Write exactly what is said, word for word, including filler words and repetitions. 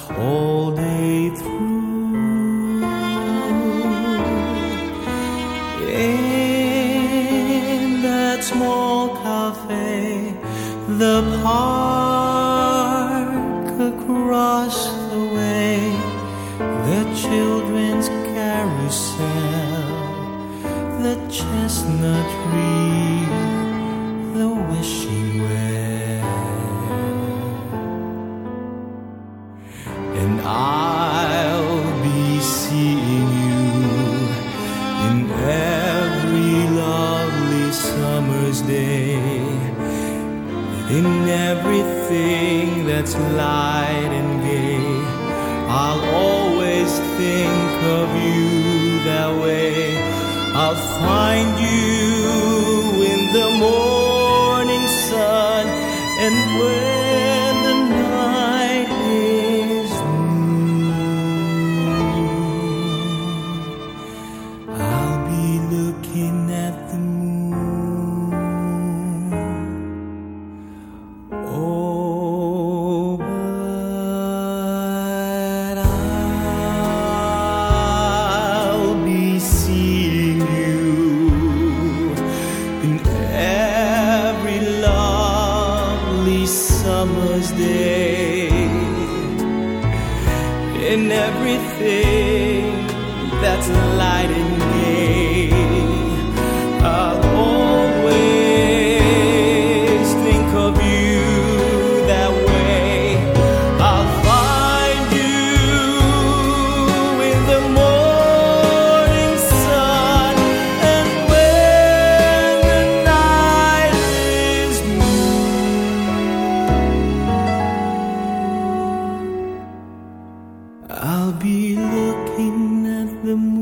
whole day through. In that small cafe, the park across the way, the children's carousel, the chestnut tree, the wishing well. And I'll be seeing you in every lovely summer's day, in everything that's light and gay. I'll always think of you that way. I'll find you in the morning sun, and when the night is new, I'll be looking at the moon. Oh, but I'll be seeing you in every lovely summer's day, in everything that's light and gay. I'll always think of you that way. I'll find you in the morning sun, and when the night is new, I'll be looking at the moon.